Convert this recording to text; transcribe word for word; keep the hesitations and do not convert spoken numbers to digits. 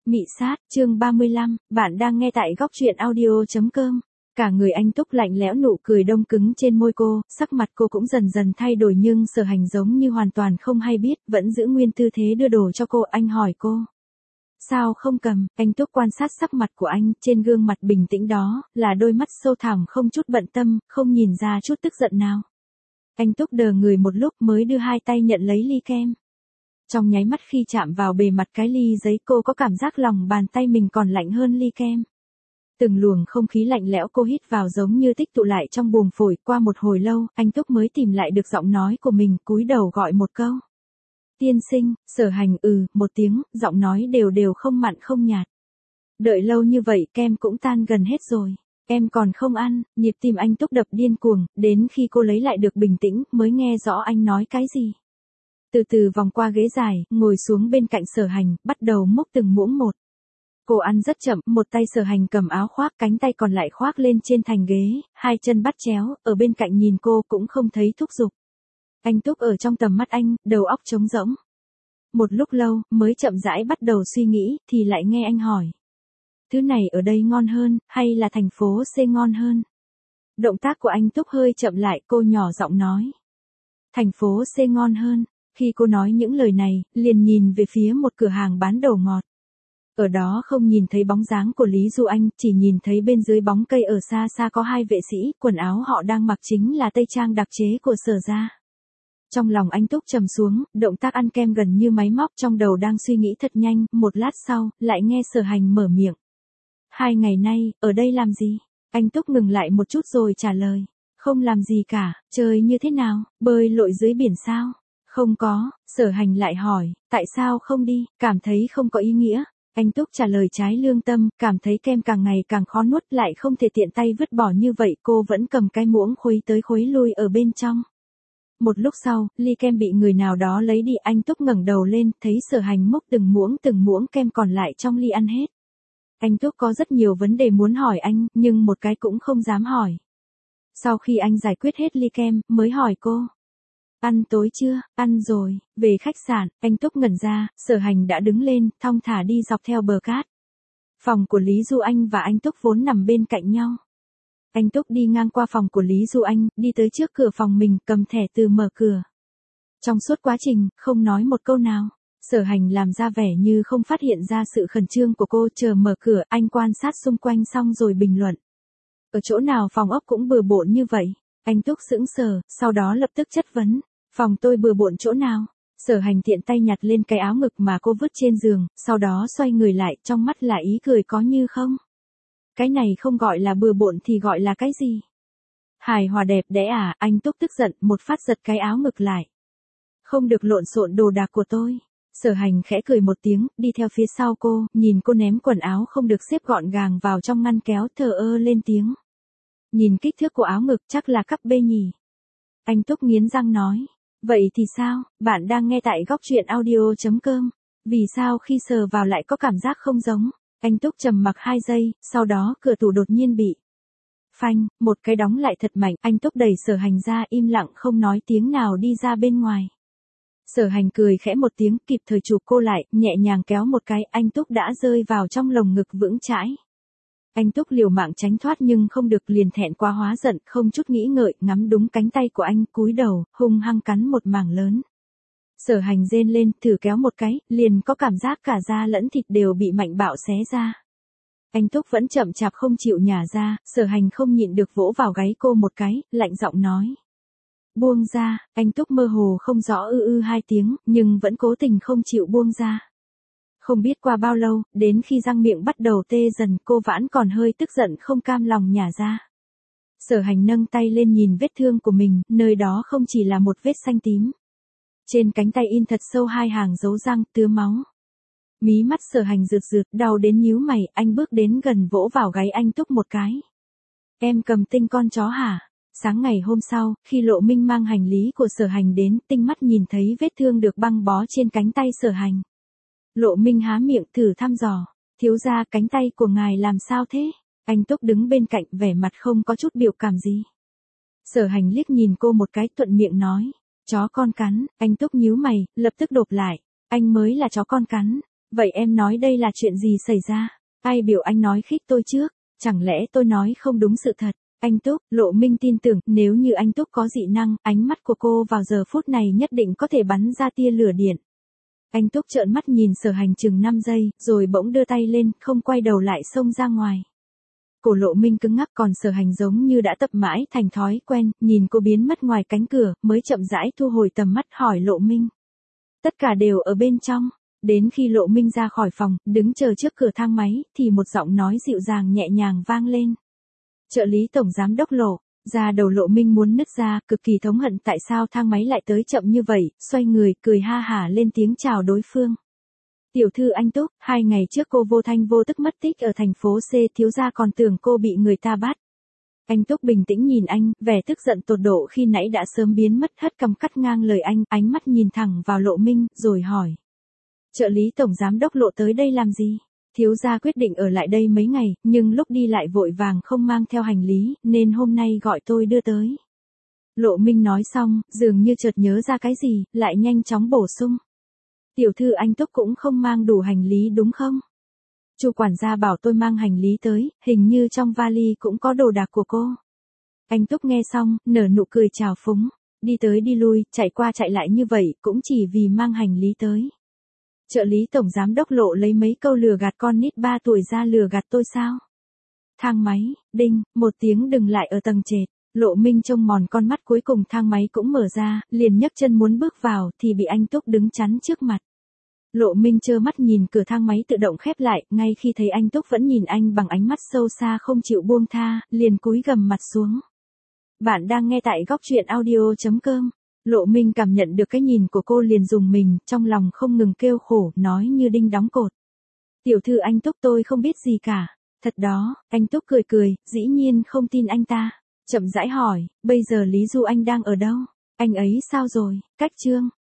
Mị sát, chương ba mươi lăm, bạn đang nghe tại góc truyện audio chấm com. Cả người anh Túc lạnh lẽo, nụ cười đông cứng trên môi cô, sắc mặt cô cũng dần dần thay đổi nhưng Sở Hành giống như hoàn toàn không hay biết, vẫn giữ nguyên tư thế đưa đồ cho cô. Anh hỏi cô, sao không cầm? Anh Túc quan sát sắc mặt của anh, trên gương mặt bình tĩnh đó, là đôi mắt sâu thẳm không chút bận tâm, không nhìn ra chút tức giận nào. Anh Túc đờ người một lúc mới đưa hai tay nhận lấy ly kem. Trong nháy mắt khi chạm vào bề mặt cái ly giấy, cô có cảm giác lòng bàn tay mình còn lạnh hơn ly kem. Từng luồng không khí lạnh lẽo cô hít vào giống như tích tụ lại trong buồng phổi. Qua một hồi lâu, anh Túc mới tìm lại được giọng nói của mình, cúi đầu gọi một câu. Tiên sinh. Sở Hành ừ một tiếng, giọng nói đều đều không mặn không nhạt. Đợi lâu như vậy kem cũng tan gần hết rồi. Em còn không ăn. Nhịp tim anh Túc đập điên cuồng, đến khi cô lấy lại được bình tĩnh, mới nghe rõ anh nói cái gì. Từ từ vòng qua ghế dài, ngồi xuống bên cạnh Sở Hành, bắt đầu múc từng muỗng một. Cô ăn rất chậm, một tay Sở Hành cầm áo khoác, cánh tay còn lại khoác lên trên thành ghế, hai chân bắt chéo, ở bên cạnh nhìn cô cũng không thấy thúc giục. Anh Túc ở trong tầm mắt anh, đầu óc trống rỗng. Một lúc lâu, mới chậm rãi bắt đầu suy nghĩ, thì lại nghe anh hỏi. Thứ này ở đây ngon hơn, hay là thành phố C ngon hơn? Động tác của anh Túc hơi chậm lại, cô nhỏ giọng nói. Thành phố C ngon hơn. Khi cô nói những lời này, liền nhìn về phía một cửa hàng bán đồ ngọt. Ở đó không nhìn thấy bóng dáng của Lý Du Anh, chỉ nhìn thấy bên dưới bóng cây ở xa xa có hai vệ sĩ, quần áo họ đang mặc chính là tây trang đặc chế của Sở gia. Trong lòng anh Túc trầm xuống, động tác ăn kem gần như máy móc, trong đầu đang suy nghĩ thật nhanh, một lát sau, lại nghe Sở Hành mở miệng. Hai ngày nay, ở đây làm gì? Anh Túc ngừng lại một chút rồi trả lời. Không làm gì cả, chơi như thế nào, bơi lội dưới biển sao? Không có. Sở Hành lại hỏi, tại sao không đi, cảm thấy không có ý nghĩa. Anh Túc trả lời trái lương tâm, cảm thấy kem càng ngày càng khó nuốt, lại không thể tiện tay vứt bỏ như vậy, cô vẫn cầm cái muỗng khuấy tới khuấy lui ở bên trong. Một lúc sau, ly kem bị người nào đó lấy đi, anh Túc ngẩng đầu lên, thấy Sở Hành múc từng muỗng từng muỗng kem còn lại trong ly ăn hết. Anh Túc có rất nhiều vấn đề muốn hỏi anh, nhưng một cái cũng không dám hỏi. Sau khi anh giải quyết hết ly kem, mới hỏi cô. Ăn tối chưa? Ăn rồi. Về khách sạn, anh Túc ngẩn ra, Sở Hành đã đứng lên, thong thả đi dọc theo bờ cát. Phòng của Lý Du Anh và anh Túc vốn nằm bên cạnh nhau. Anh Túc đi ngang qua phòng của Lý Du Anh, đi tới trước cửa phòng mình, cầm thẻ từ mở cửa. Trong suốt quá trình, không nói một câu nào. Sở Hành làm ra vẻ như không phát hiện ra sự khẩn trương của cô, chờ mở cửa, anh quan sát xung quanh xong rồi bình luận. Ở chỗ nào phòng ốc cũng bừa bộn như vậy? Anh Túc sững sờ, sau đó lập tức chất vấn. Phòng tôi bừa bộn chỗ nào? Sở Hành tiện tay nhặt lên cái áo ngực mà cô vứt trên giường, sau đó xoay người lại, trong mắt là ý cười có như không. Cái này không gọi là bừa bộn thì gọi là cái gì? Hài hòa đẹp đẽ à? Anh Túc tức giận, một phát giật cái áo ngực lại. Không được lộn xộn đồ đạc của tôi. Sở Hành khẽ cười một tiếng, đi theo phía sau cô, nhìn cô ném quần áo không được xếp gọn gàng vào trong ngăn kéo, thờ ơ lên tiếng. Nhìn kích thước của áo ngực chắc là cắp bê nhỉ. Anh Túc nghiến răng nói. Vậy thì sao, bạn đang nghe tại góc truyện audio chấm com. Vì sao khi sờ vào lại có cảm giác không giống? Anh Túc trầm mặc hai giây, sau đó cửa tủ đột nhiên bị phanh, một cái đóng lại thật mạnh. Anh Túc đẩy Sở Hành ra, im lặng không nói tiếng nào đi ra bên ngoài. Sở Hành cười khẽ một tiếng, kịp thời chụp cô lại, nhẹ nhàng kéo một cái, anh Túc đã rơi vào trong lồng ngực vững chãi. Anh Túc liều mạng tránh thoát nhưng không được, liền thẹn quá hóa giận, không chút nghĩ ngợi, ngắm đúng cánh tay của anh, cúi đầu, hung hăng cắn một mảng lớn. Sở Hành rên lên, thử kéo một cái, liền có cảm giác cả da lẫn thịt đều bị mạnh bạo xé ra. Anh Túc vẫn chậm chạp không chịu nhả ra, Sở Hành không nhịn được vỗ vào gáy cô một cái, lạnh giọng nói. Buông ra. Anh Túc mơ hồ không rõ ư ư hai tiếng, nhưng vẫn cố tình không chịu buông ra. Không biết qua bao lâu, đến khi răng miệng bắt đầu tê dần, cô vẫn còn hơi tức giận không cam lòng nhả ra. Sở Hành nâng tay lên nhìn vết thương của mình, nơi đó không chỉ là một vết xanh tím. Trên cánh tay in thật sâu hai hàng dấu răng, tứa máu. Mí mắt Sở Hành rượt rượt, đau đến nhíu mày, anh bước đến gần vỗ vào gáy anh Túc một cái. Em cầm tinh con chó hả? Sáng ngày hôm sau, khi Lộ Minh mang hành lý của Sở Hành đến, tinh mắt nhìn thấy vết thương được băng bó trên cánh tay Sở Hành. Lộ Minh há miệng thử thăm dò. Thiếu gia, cánh tay của ngài làm sao thế? Anh Túc đứng bên cạnh, vẻ mặt không có chút biểu cảm gì. Sở Hành liếc nhìn cô một cái, thuận miệng nói. Chó con cắn. Anh Túc nhíu mày, lập tức đột lại. Anh mới là chó con cắn. Vậy em nói đây là chuyện gì xảy ra? Ai biểu anh nói khích tôi trước? Chẳng lẽ tôi nói không đúng sự thật? Anh Túc, Lộ Minh tin tưởng, nếu như anh Túc có dị năng, ánh mắt của cô vào giờ phút này nhất định có thể bắn ra tia lửa điện. Anh Túc trợn mắt nhìn Sở Hành chừng năm giây, rồi bỗng đưa tay lên, không quay đầu lại xông ra ngoài. Cổ Lộ Minh cứng ngắc, còn Sở Hành giống như đã tập mãi thành thói quen, nhìn cô biến mất ngoài cánh cửa, mới chậm rãi thu hồi tầm mắt hỏi Lộ Minh. Tất cả đều ở bên trong. Đến khi Lộ Minh ra khỏi phòng, đứng chờ trước cửa thang máy, thì một giọng nói dịu dàng nhẹ nhàng vang lên. Trợ lý tổng giám đốc Lộ. Da đầu Lộ Minh muốn nứt ra, cực kỳ thống hận tại sao thang máy lại tới chậm như vậy, xoay người, cười ha hả lên tiếng chào đối phương. Tiểu thư anh Túc, hai ngày trước cô vô thanh vô tức mất tích ở thành phố C, thiếu gia còn tưởng cô bị người ta bắt. Anh Túc bình tĩnh nhìn anh, vẻ tức giận tột độ khi nãy đã sớm biến mất, hất cằm cắt ngang lời anh, ánh mắt nhìn thẳng vào Lộ Minh, rồi hỏi. Trợ lý tổng giám đốc Lộ tới đây làm gì? Thiếu gia quyết định ở lại đây mấy ngày, nhưng lúc đi lại vội vàng không mang theo hành lý, nên hôm nay gọi tôi đưa tới. Lộ Minh nói xong, dường như chợt nhớ ra cái gì, lại nhanh chóng bổ sung. Tiểu thư anh Túc cũng không mang đủ hành lý đúng không? Chu quản gia bảo tôi mang hành lý tới, hình như trong vali cũng có đồ đạc của cô. Anh Túc nghe xong, nở nụ cười trào phúng, đi tới đi lui, chạy qua chạy lại như vậy, cũng chỉ vì mang hành lý tới. Trợ lý tổng giám đốc Lộ lấy mấy câu lừa gạt con nít ba tuổi ra lừa gạt tôi sao? Thang máy, đinh, một tiếng dừng lại ở tầng trệt. Lộ Minh trông mòn con mắt, cuối cùng thang máy cũng mở ra, liền nhấc chân muốn bước vào, thì bị anh Túc đứng chắn trước mặt. Lộ Minh trơ mắt nhìn cửa thang máy tự động khép lại, ngay khi thấy anh Túc vẫn nhìn anh bằng ánh mắt sâu xa không chịu buông tha, liền cúi gằm mặt xuống. Bạn đang nghe tại góc truyện audio chấm com. Lộ Minh cảm nhận được cái nhìn của cô liền rùng mình, trong lòng không ngừng kêu khổ, nói như đinh đóng cột. Tiểu thư anh Túc, tôi không biết gì cả. Thật đó, anh Túc cười cười, dĩ nhiên không tin anh ta. Chậm rãi hỏi, bây giờ Lý Du Anh đang ở đâu? Anh ấy sao rồi? Cách Trương.